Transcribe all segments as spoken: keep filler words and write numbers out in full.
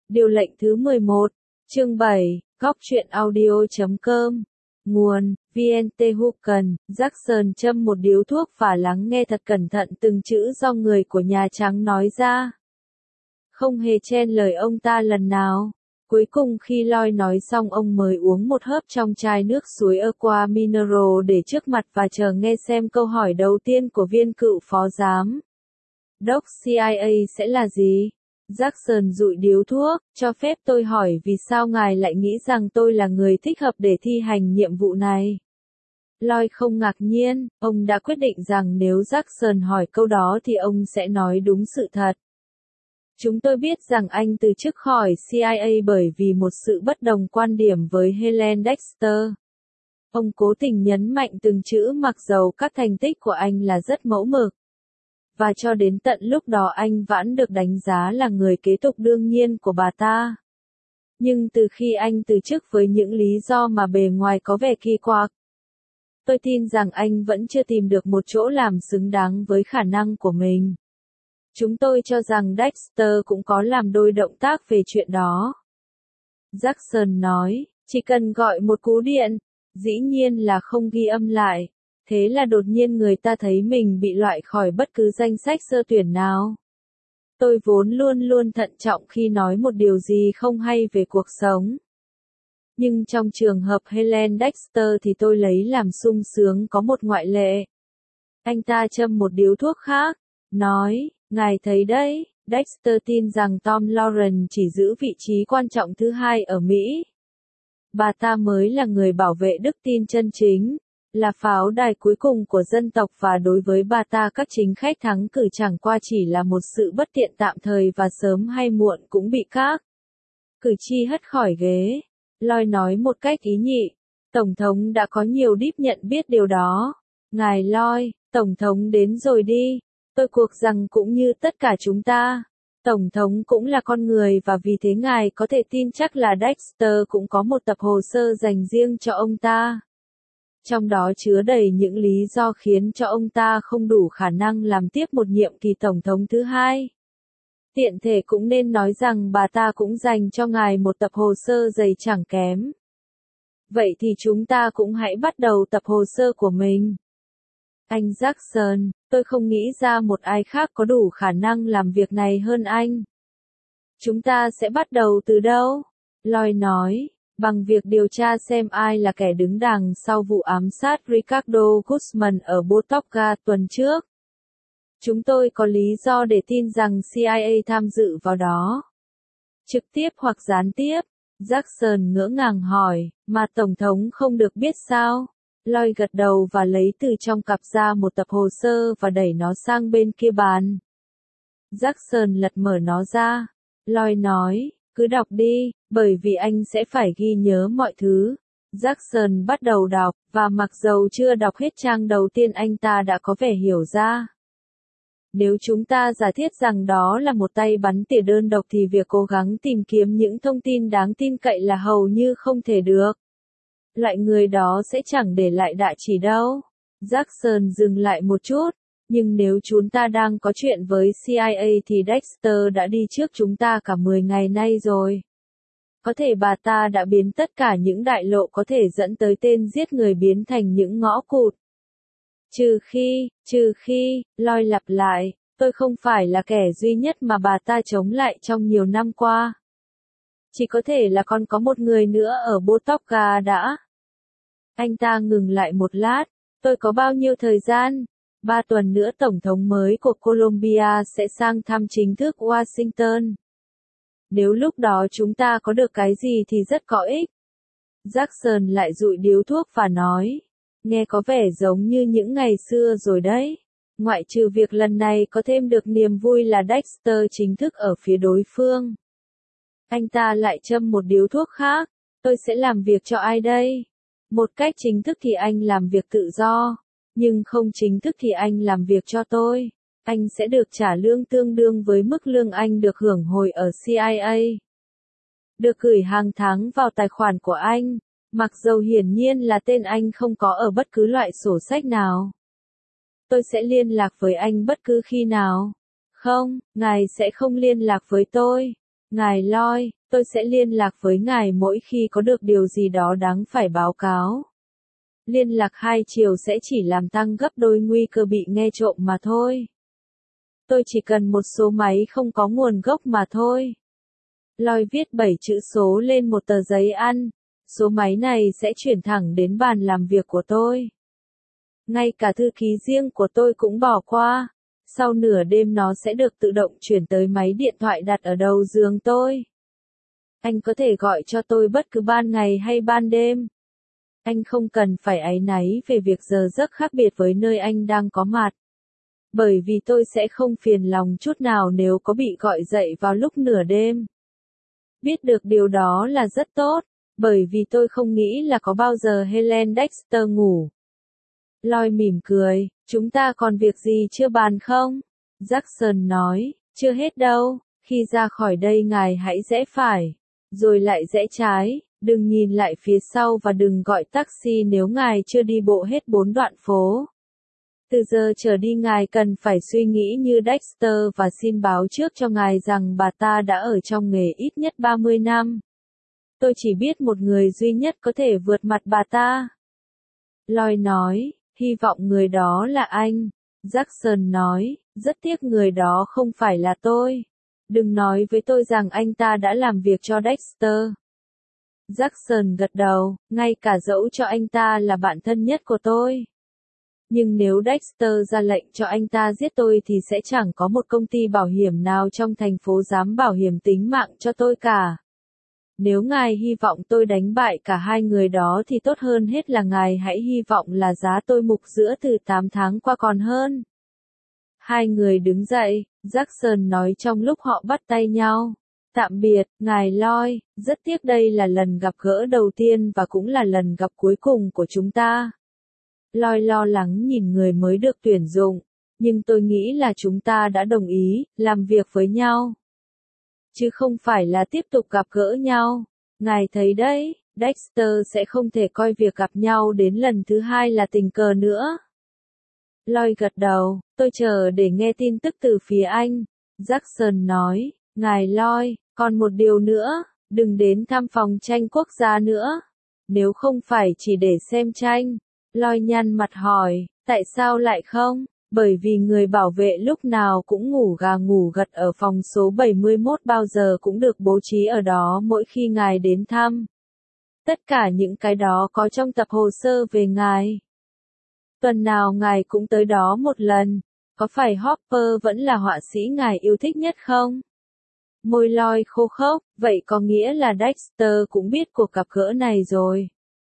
Điều lệnh thứ mười một, chương bảy, góc truyện audio chấm com. Nguồn, vê en tê Hookun, Jackson châm một điếu thuốc và lắng nghe thật cẩn thận từng chữ do người của Nhà Trắng nói ra. Không hề chen lời ông ta lần nào. Cuối cùng khi Lloyd nói xong ông mới uống một hớp trong chai nước suối Aqua Mineral để trước mặt và chờ nghe xem câu hỏi đầu tiên của viên cựu phó giám đốc xê i a sẽ là gì. Jackson dụi điếu thuốc, cho phép tôi hỏi vì sao ngài lại nghĩ rằng tôi là người thích hợp để thi hành nhiệm vụ này. Lloyd không ngạc nhiên, ông đã quyết định rằng nếu Jackson hỏi câu đó thì ông sẽ nói đúng sự thật. Chúng tôi biết rằng anh từ chức khỏi xê i a bởi vì một sự bất đồng quan điểm với Helen Dexter. Ông cố tình nhấn mạnh từng chữ mặc dầu các thành tích của anh là rất mẫu mực. Và cho đến tận lúc đó anh vẫn được đánh giá là người kế tục đương nhiên của bà ta. Nhưng từ khi anh từ chức với những lý do mà bề ngoài có vẻ kỳ quặc, tôi tin rằng anh vẫn chưa tìm được một chỗ làm xứng đáng với khả năng của mình. Chúng tôi cho rằng Dexter cũng có làm đôi động tác về chuyện đó. Jackson nói, chỉ cần gọi một cú điện, dĩ nhiên là không ghi âm lại. Thế là đột nhiên người ta thấy mình bị loại khỏi bất cứ danh sách sơ tuyển nào. Tôi vốn luôn luôn thận trọng khi nói một điều gì không hay về cuộc sống. Nhưng trong trường hợp Helen Dexter thì tôi lấy làm sung sướng có một ngoại lệ. Anh ta châm một điếu thuốc khác, nói, ngài thấy đấy, Dexter tin rằng Tom Lauren chỉ giữ vị trí quan trọng thứ hai ở Mỹ. Bà ta mới là người bảo vệ đức tin chân chính. Là pháo đài cuối cùng của dân tộc và đối với bà ta các chính khách thắng cử chẳng qua chỉ là một sự bất tiện tạm thời và sớm hay muộn cũng bị các cử tri hất khỏi ghế. Lloyd nói một cách ý nhị. Tổng thống đã có nhiều đíp nhận biết điều đó. Ngài Lloyd, Tổng thống đến rồi đi. Tôi cuộc rằng cũng như tất cả chúng ta. Tổng thống cũng là con người và vì thế ngài có thể tin chắc là Dexter cũng có một tập hồ sơ dành riêng cho ông ta. Trong đó chứa đầy những lý do khiến cho ông ta không đủ khả năng làm tiếp một nhiệm kỳ tổng thống thứ hai. Tiện thể cũng nên nói rằng bà ta cũng dành cho ngài một tập hồ sơ dày chẳng kém. Vậy thì chúng ta cũng hãy bắt đầu tập hồ sơ của mình. Anh Jackson, tôi không nghĩ ra một ai khác có đủ khả năng làm việc này hơn anh. Chúng ta sẽ bắt đầu từ đâu? Lloyd nói. Bằng việc điều tra xem ai là kẻ đứng đằng sau vụ ám sát Ricardo Guzman ở Botoca tuần trước. Chúng tôi có lý do để tin rằng xê i a tham dự vào đó. Trực tiếp hoặc gián tiếp, Jackson ngỡ ngàng hỏi, mà Tổng thống không được biết sao? Lloyd gật đầu và lấy từ trong cặp ra một tập hồ sơ và đẩy nó sang bên kia bàn. Jackson lật mở nó ra. Lloyd nói, cứ đọc đi, bởi vì anh sẽ phải ghi nhớ mọi thứ. Jackson bắt đầu đọc, và mặc dầu chưa đọc hết trang đầu tiên anh ta đã có vẻ hiểu ra. Nếu chúng ta giả thiết rằng đó là một tay bắn tỉa đơn độc thì việc cố gắng tìm kiếm những thông tin đáng tin cậy là hầu như không thể được. Loại người đó sẽ chẳng để lại đạ chỉ đâu. Jackson dừng lại một chút. Nhưng nếu chúng ta đang có chuyện với xê i a thì Dexter đã đi trước chúng ta cả mười ngày nay rồi. Có thể bà ta đã biến tất cả những đại lộ có thể dẫn tới tên giết người biến thành những ngõ cụt. Trừ khi, trừ khi, Lloyd lặp lại, tôi không phải là kẻ duy nhất mà bà ta chống lại trong nhiều năm qua. Chỉ có thể là còn có một người nữa ở Botoca đã. Anh ta ngừng lại một lát, tôi có bao nhiêu thời gian? Ba tuần nữa Tổng thống mới của Colombia sẽ sang thăm chính thức Washington. Nếu lúc đó chúng ta có được cái gì thì rất có ích. Jackson lại dụi điếu thuốc và nói, nghe có vẻ giống như những ngày xưa rồi đấy. Ngoại trừ việc lần này có thêm được niềm vui là Dexter chính thức ở phía đối phương. Anh ta lại châm một điếu thuốc khác, tôi sẽ làm việc cho ai đây? Một cách chính thức thì anh làm việc tự do. Nhưng không chính thức thì anh làm việc cho tôi. Anh sẽ được trả lương tương đương với mức lương anh được hưởng hồi ở xê i a. Được gửi hàng tháng vào tài khoản của anh. Mặc dầu hiển nhiên là tên anh không có ở bất cứ loại sổ sách nào. Tôi sẽ liên lạc với anh bất cứ khi nào. Không, ngài sẽ không liên lạc với tôi. Ngài Lloyd, Tôi sẽ liên lạc với ngài mỗi khi có được điều gì đó đáng phải báo cáo. Liên lạc hai chiều sẽ chỉ làm tăng gấp đôi nguy cơ bị nghe trộm mà thôi. Tôi chỉ cần một số máy không có nguồn gốc mà thôi. Lloyd viết bảy chữ số lên một tờ giấy ăn. Số máy này sẽ chuyển thẳng đến bàn làm việc của tôi. Ngay cả thư ký riêng của tôi cũng bỏ qua. Sau nửa đêm nó sẽ được tự động chuyển tới máy điện thoại đặt ở đầu giường tôi. Anh có thể gọi cho tôi bất cứ ban ngày hay ban đêm. Anh không cần phải áy náy về việc giờ giấc khác biệt với nơi anh đang có mặt. Bởi vì tôi sẽ không phiền lòng chút nào nếu có bị gọi dậy vào lúc nửa đêm. Biết được điều đó là rất tốt, bởi vì tôi không nghĩ là có bao giờ Helen Dexter ngủ. Lloyd mỉm cười, chúng ta còn việc gì chưa bàn không? Jackson nói, chưa hết đâu, khi ra khỏi đây ngài hãy rẽ phải, rồi lại rẽ trái, đừng nhìn lại phía sau và đừng gọi taxi nếu ngài chưa đi bộ hết bốn đoạn phố. Từ giờ trở đi ngài cần phải suy nghĩ như Dexter và xin báo trước cho ngài rằng bà ta đã ở trong nghề ít nhất ba mươi năm. Tôi chỉ biết một người duy nhất có thể vượt mặt bà ta. Lloyd nói, hy vọng người đó là anh. Jackson nói, rất tiếc người đó không phải là tôi. Đừng nói với tôi rằng anh ta đã làm việc cho Dexter. Jackson gật đầu, ngay cả dẫu cho anh ta là bạn thân nhất của tôi. Nhưng nếu Dexter ra lệnh cho anh ta giết tôi thì sẽ chẳng có một công ty bảo hiểm nào trong thành phố dám bảo hiểm tính mạng cho tôi cả. Nếu ngài hy vọng tôi đánh bại cả hai người đó thì tốt hơn hết là ngài hãy hy vọng là giá tôi mục giữa từ tám tháng qua còn hơn. Hai người đứng dậy, Jackson nói trong lúc họ bắt tay nhau. Tạm biệt, ngài Lloyd, rất tiếc đây là lần gặp gỡ đầu tiên và cũng là lần gặp cuối cùng của chúng ta. Lloyd lo lắng nhìn người mới được tuyển dụng, nhưng tôi nghĩ là chúng ta đã đồng ý, làm việc với nhau. Chứ không phải là tiếp tục gặp gỡ nhau. Ngài thấy đấy, Dexter sẽ không thể coi việc gặp nhau đến lần thứ hai là tình cờ nữa. Lloyd gật đầu, tôi chờ để nghe tin tức từ phía anh. Jackson nói, ngài Lloyd, còn một điều nữa, đừng đến thăm phòng tranh quốc gia nữa. Nếu không phải chỉ để xem tranh. Lloyd nhăn mặt hỏi, tại sao lại không? Bởi vì người bảo vệ lúc nào cũng ngủ gà ngủ gật ở phòng số bảy mươi mốt bao giờ cũng được bố trí ở đó mỗi khi ngài đến thăm. Tất cả những cái đó có trong tập hồ sơ về ngài. Tuần nào ngài cũng tới đó một lần. Có phải Hopper vẫn là họa sĩ ngài yêu thích nhất không? Môi Lloyd khô khốc, vậy có nghĩa là Dexter cũng biết cuộc gặp gỡ này rồi.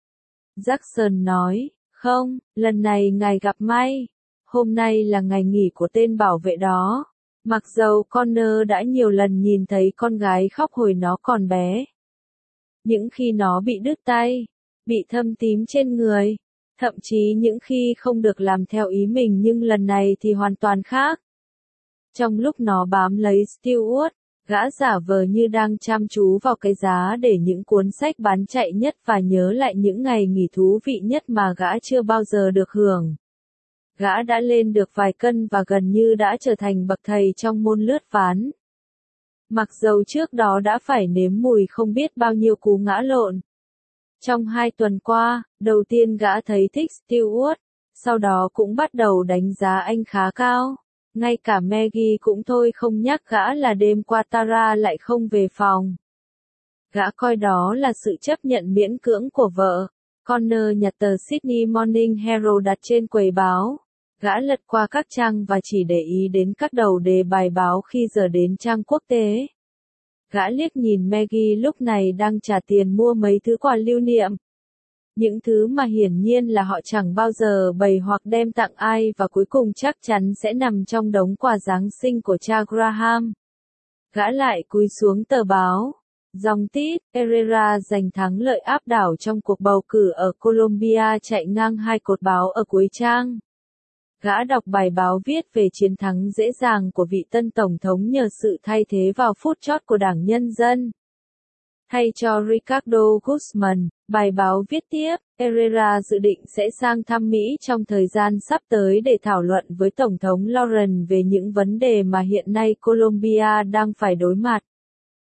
Jackson nói, không, lần này ngài gặp may. Hôm nay là ngày nghỉ của tên bảo vệ đó. Mặc dầu Connor đã nhiều lần nhìn thấy con gái khóc hồi nó còn bé. Những khi nó bị đứt tay, bị thâm tím trên người, thậm chí những khi không được làm theo ý mình nhưng lần này thì hoàn toàn khác. Trong lúc nó bám lấy Stewart, gã giả vờ như đang chăm chú vào cái giá để những cuốn sách bán chạy nhất và nhớ lại những ngày nghỉ thú vị nhất mà gã chưa bao giờ được hưởng. Gã đã lên được vài cân và gần như đã trở thành bậc thầy trong môn lướt ván. Mặc dầu trước đó đã phải nếm mùi không biết bao nhiêu cú ngã lộn. Trong hai tuần qua, đầu tiên gã thấy thích Stewart, sau đó cũng bắt đầu đánh giá anh khá cao. Ngay cả Maggie cũng thôi không nhắc gã là đêm qua Tara lại không về phòng. Gã coi đó là sự chấp nhận miễn cưỡng của vợ. Connor nhặt tờ Sydney Morning Herald đặt trên quầy báo. Gã lật qua các trang và chỉ để ý đến các đầu đề bài báo khi giờ đến trang quốc tế. Gã liếc nhìn Maggie lúc này đang trả tiền mua mấy thứ quà lưu niệm. Những thứ mà hiển nhiên là họ chẳng bao giờ bày hoặc đem tặng ai và cuối cùng chắc chắn sẽ nằm trong đống quà Giáng sinh của cha Graham. Gã lại cúi xuống tờ báo. Dòng tít, Herrera giành thắng lợi áp đảo trong cuộc bầu cử ở Colombia chạy ngang hai cột báo ở cuối trang. Gã đọc bài báo viết về chiến thắng dễ dàng của vị tân tổng thống nhờ sự thay thế vào phút chót của Đảng Nhân dân. Thay cho Ricardo Guzman, bài báo viết tiếp, Herrera dự định sẽ sang thăm Mỹ trong thời gian sắp tới để thảo luận với Tổng thống Lauren về những vấn đề mà hiện nay Colombia đang phải đối mặt.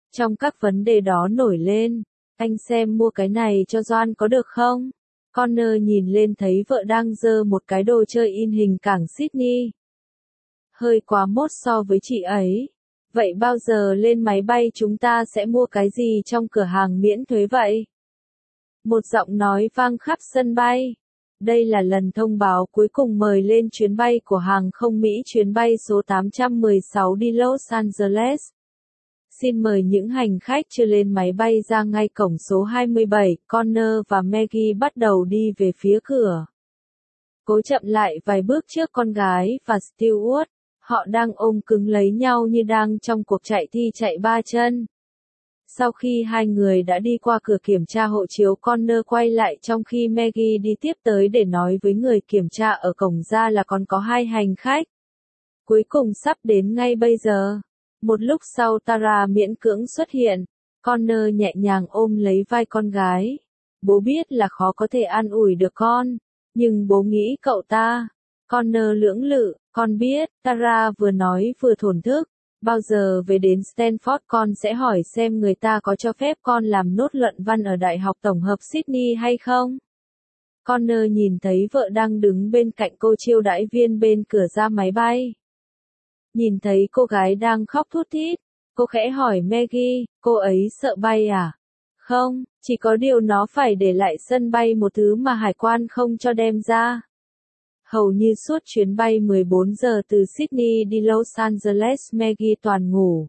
trong các vấn đề đó nổi lên. Anh xem mua cái này cho Doan có được không? Connor nhìn lên thấy vợ đang giơ một cái đồ chơi in hình cảng Sydney. Hơi quá mốt so với chị ấy. Vậy bao giờ lên máy bay chúng ta sẽ mua cái gì trong cửa hàng miễn thuế vậy? Một giọng nói vang khắp sân bay. Đây là lần thông báo cuối cùng mời lên chuyến bay của hàng không Mỹ chuyến bay số tám trăm mười sáu đi Los Angeles. Xin mời những hành khách chưa lên máy bay ra ngay cổng số hai mươi bảy, Connor và Maggie bắt đầu đi về phía cửa. Cố chậm lại vài bước trước con gái và Stewart, họ đang ôm cứng lấy nhau như đang trong cuộc chạy thi chạy ba chân. Sau khi hai người đã đi qua cửa kiểm tra hộ chiếu, Connor quay lại trong khi Maggie đi tiếp tới để nói với người kiểm tra ở cổng ra là còn có hai hành khách. Cuối cùng sắp đến ngay bây giờ. Một lúc sau Tara miễn cưỡng xuất hiện, Connor nhẹ nhàng ôm lấy vai con gái. Bố biết là khó có thể an ủi được con, nhưng bố nghĩ cậu ta. Connor lưỡng lự, con biết, Tara vừa nói vừa thổn thức. Bao giờ về đến Stanford con sẽ hỏi xem người ta có cho phép con làm nốt luận văn ở Đại học Tổng hợp Sydney hay không? Connor nhìn thấy vợ đang đứng bên cạnh cô chiêu đãi viên bên cửa ra máy bay. Nhìn thấy cô gái đang khóc thút thít, cô khẽ hỏi Maggie, cô ấy sợ bay à? Không, chỉ có điều nó phải để lại sân bay một thứ mà hải quan không cho đem ra. Hầu như suốt chuyến bay mười bốn giờ từ Sydney đi Los Angeles Maggie toàn ngủ.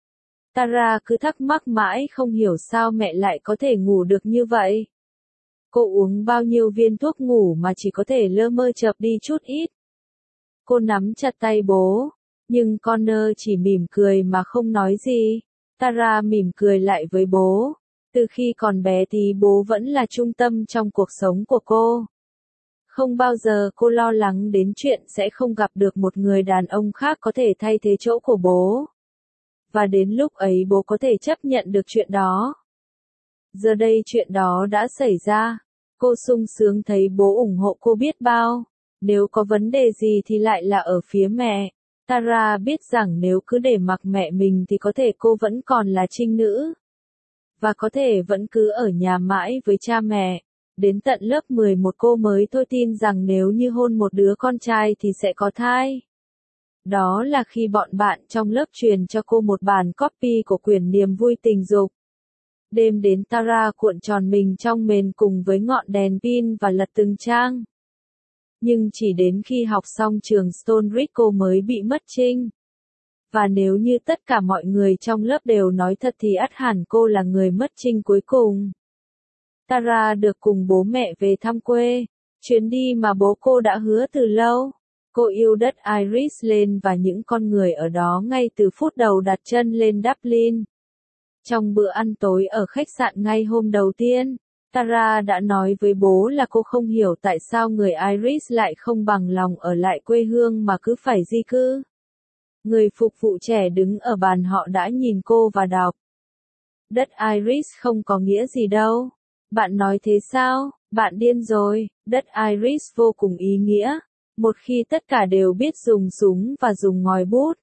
Tara cứ thắc mắc mãi không hiểu sao mẹ lại có thể ngủ được như vậy. Cô uống bao nhiêu viên thuốc ngủ mà chỉ có thể lơ mơ chợp đi chút ít. Cô nắm chặt tay bố, nhưng Connor chỉ mỉm cười mà không nói gì. Tara mỉm cười lại với bố. Từ khi còn bé thì bố vẫn là trung tâm trong cuộc sống của cô. Không bao giờ cô lo lắng đến chuyện sẽ không gặp được một người đàn ông khác có thể thay thế chỗ của bố. Và đến lúc ấy bố có thể chấp nhận được chuyện đó. Giờ đây chuyện đó đã xảy ra. Cô sung sướng thấy bố ủng hộ cô biết bao. Nếu có vấn đề gì thì lại là ở phía mẹ. Tara biết rằng nếu cứ để mặc mẹ mình thì có thể cô vẫn còn là trinh nữ. Và có thể vẫn cứ ở nhà mãi với cha mẹ. Đến tận lớp mười một cô mới thôi tin rằng nếu như hôn một đứa con trai thì sẽ có thai. Đó là khi bọn bạn trong lớp truyền cho cô một bản copy của quyển Niềm vui tình dục. Đêm đến Tara cuộn tròn mình trong mền cùng với ngọn đèn pin và lật từng trang. Nhưng chỉ đến khi học xong trường Stonebridge cô mới bị mất trinh. Và nếu như tất cả mọi người trong lớp đều nói thật thì ắt hẳn cô là người mất trinh cuối cùng. Tara được cùng bố mẹ về thăm quê, chuyến đi mà bố cô đã hứa từ lâu. Cô yêu đất Irisland và những con người ở đó ngay từ phút đầu đặt chân lên Dublin. Trong bữa ăn tối ở khách sạn ngay hôm đầu tiên, Tara đã nói với bố là cô không hiểu tại sao người Irish lại không bằng lòng ở lại quê hương mà cứ phải di cư. Người phục vụ trẻ đứng ở bàn họ đã nhìn cô và đọc. Đất Irish không có nghĩa gì đâu. Bạn nói thế sao? Bạn điên rồi. Đất Irish vô cùng ý nghĩa. Một khi tất cả đều biết dùng súng và dùng ngòi bút.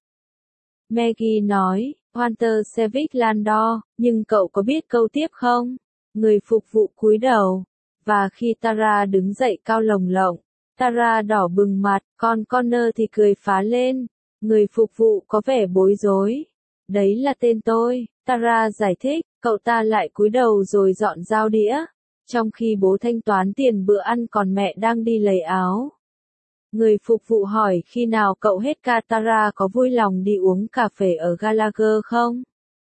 Maggie nói, Walter Sevich Landor, nhưng cậu có biết câu tiếp không? Người phục vụ cúi đầu. Và khi Tara đứng dậy cao lồng lộng, Tara đỏ bừng mặt, còn Connor thì cười phá lên. Người phục vụ có vẻ bối rối. Đấy là tên tôi, Tara giải thích, cậu ta lại cúi đầu rồi dọn dao đĩa. Trong khi bố thanh toán tiền bữa ăn còn mẹ đang đi lấy áo. Người phục vụ hỏi khi nào cậu hết ca. Tara có vui lòng đi uống cà phê ở Gallagher không?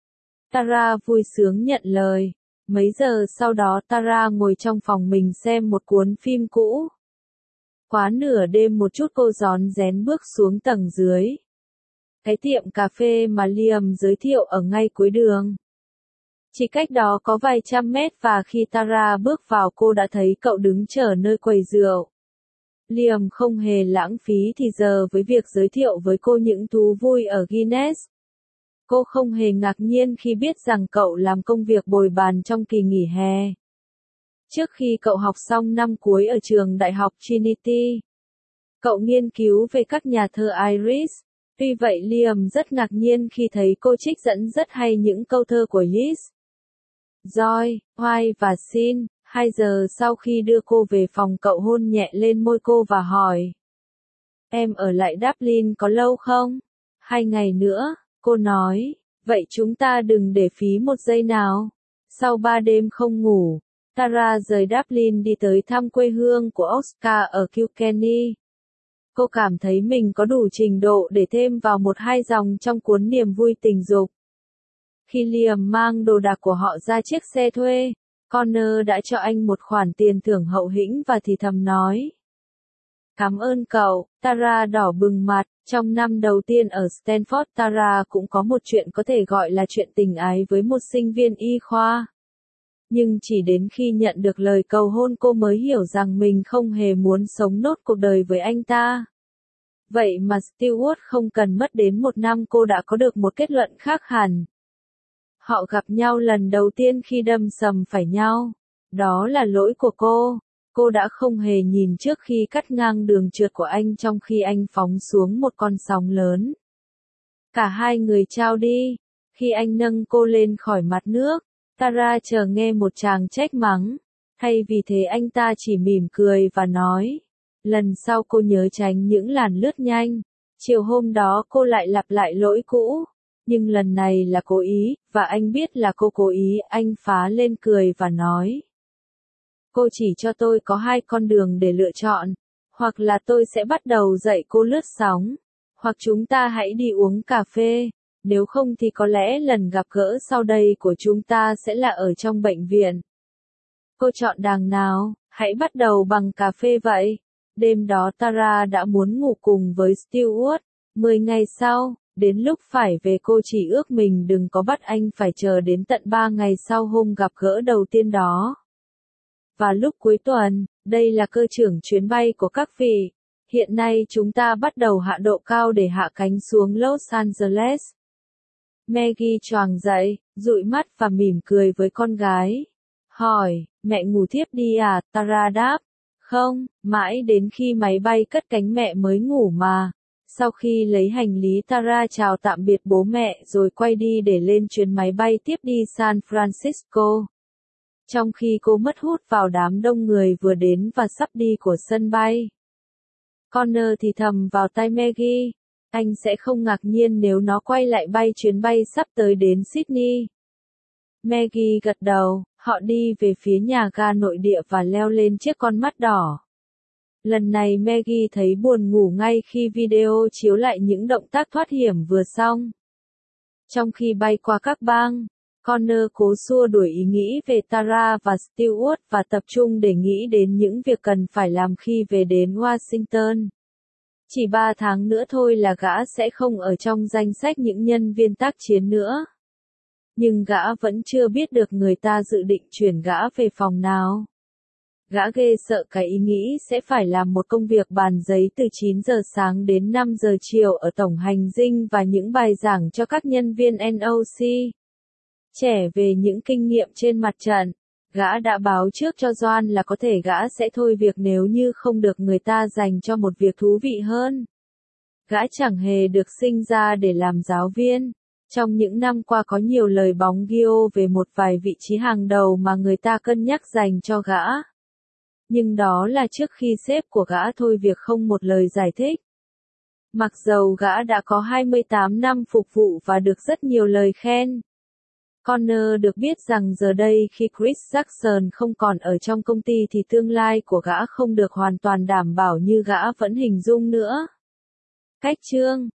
Tara vui sướng nhận lời. Mấy giờ sau đó Tara ngồi trong phòng mình xem một cuốn phim cũ. Quá nửa đêm một chút cô rón rén bước xuống tầng dưới. Cái tiệm cà phê mà Liam giới thiệu ở ngay cuối đường. Chỉ cách đó có vài trăm mét và khi Tara bước vào cô đã thấy cậu đứng chờ nơi quầy rượu. Liam không hề lãng phí thì giờ với việc giới thiệu với cô những thú vui ở Guinness. Cô không hề ngạc nhiên khi biết rằng cậu làm công việc bồi bàn trong kỳ nghỉ hè. Trước khi cậu học xong năm cuối ở trường đại học Trinity, cậu nghiên cứu về các nhà thơ Irish. Tuy vậy Liam rất ngạc nhiên khi thấy cô trích dẫn rất hay những câu thơ của Yeats, Joy, White và Sin. Hai giờ sau khi đưa cô về phòng, cậu hôn nhẹ lên môi cô và hỏi: Em ở lại Dublin có lâu không? Hai ngày nữa, cô nói. Vậy chúng ta đừng để phí một giây nào. Sau ba đêm không ngủ, Tara rời Dublin đi tới thăm quê hương của Oscar ở Kilkenny. Cô cảm thấy mình có đủ trình độ để thêm vào một hai dòng trong cuốn Niềm vui tình dục. Khi Liam mang đồ đạc của họ ra chiếc xe thuê, Connor đã cho anh một khoản tiền thưởng hậu hĩnh và thì thầm nói: Cảm ơn cậu. Tara đỏ bừng mặt. Trong năm đầu tiên ở Stanford, Tara cũng có một chuyện có thể gọi là chuyện tình ái với một sinh viên y khoa. Nhưng chỉ đến khi nhận được lời cầu hôn cô mới hiểu rằng mình không hề muốn sống nốt cuộc đời với anh ta. Vậy mà Stewart không cần mất đến một năm cô đã có được một kết luận khác hẳn. Họ gặp nhau lần đầu tiên khi đâm sầm phải nhau. Đó là lỗi của cô. Cô đã không hề nhìn trước khi cắt ngang đường trượt của anh trong khi anh phóng xuống một con sóng lớn. Cả hai người trao đi. Khi anh nâng cô lên khỏi mặt nước, Tara chờ nghe một tràng trách mắng. Thay vì thế anh ta chỉ mỉm cười và nói: Lần sau cô nhớ tránh những làn lướt nhanh. Chiều hôm đó cô lại lặp lại lỗi cũ. Nhưng lần này là cố ý, và anh biết là cô cố ý. Anh phá lên cười và nói: Cô chỉ cho tôi có hai con đường để lựa chọn. Hoặc là tôi sẽ bắt đầu dạy cô lướt sóng. Hoặc chúng ta hãy đi uống cà phê. Nếu không thì có lẽ lần gặp gỡ sau đây của chúng ta sẽ là ở trong bệnh viện. Cô chọn đàng nào? Hãy bắt đầu bằng cà phê vậy. Đêm đó Tara đã muốn ngủ cùng với Stewart. Mười ngày sau, đến lúc phải về cô chỉ ước mình đừng có bắt anh phải chờ đến tận ba ngày sau hôm gặp gỡ đầu tiên đó. Và lúc cuối tuần, đây là cơ trưởng chuyến bay của các vị. Hiện nay chúng ta bắt đầu hạ độ cao để hạ cánh xuống Los Angeles. Maggie choàng dậy, dụi mắt và mỉm cười với con gái. Hỏi, mẹ ngủ thiếp đi à? Tara đáp, không, mãi đến khi máy bay cất cánh mẹ mới ngủ mà. Sau khi lấy hành lý, Tara chào tạm biệt bố mẹ rồi quay đi để lên chuyến máy bay tiếp đi San Francisco. Trong khi cô mất hút vào đám đông người vừa đến và sắp đi của sân bay, Connor thì thầm vào tai Maggie, anh sẽ không ngạc nhiên nếu nó quay lại bay chuyến bay sắp tới đến Sydney. Maggie gật đầu, họ đi về phía nhà ga nội địa và leo lên chiếc con mắt đỏ. Lần này Maggie thấy buồn ngủ ngay khi video chiếu lại những động tác thoát hiểm vừa xong. Trong khi bay qua các bang, Connor cố xua đuổi ý nghĩ về Tara và Stewart và tập trung để nghĩ đến những việc cần phải làm khi về đến Washington. Chỉ ba tháng nữa thôi là gã sẽ không ở trong danh sách những nhân viên tác chiến nữa. Nhưng gã vẫn chưa biết được người ta dự định chuyển gã về phòng nào. Gã ghê sợ cái ý nghĩ sẽ phải làm một công việc bàn giấy từ chín giờ sáng đến năm giờ chiều ở tổng hành dinh và những bài giảng cho các nhân viên en ô xê. Trẻ về những kinh nghiệm trên mặt trận. Gã đã báo trước cho Doan là có thể gã sẽ thôi việc nếu như không được người ta dành cho một việc thú vị hơn. Gã chẳng hề được sinh ra để làm giáo viên. Trong những năm qua có nhiều lời bóng ghiô về một vài vị trí hàng đầu mà người ta cân nhắc dành cho gã. Nhưng đó là trước khi sếp của gã thôi việc không một lời giải thích. Mặc dầu gã đã có hai mươi tám năm phục vụ và được rất nhiều lời khen. Connor được biết rằng giờ đây khi Chris Jackson không còn ở trong công ty thì tương lai của gã không được hoàn toàn đảm bảo như gã vẫn hình dung nữa. Cách chương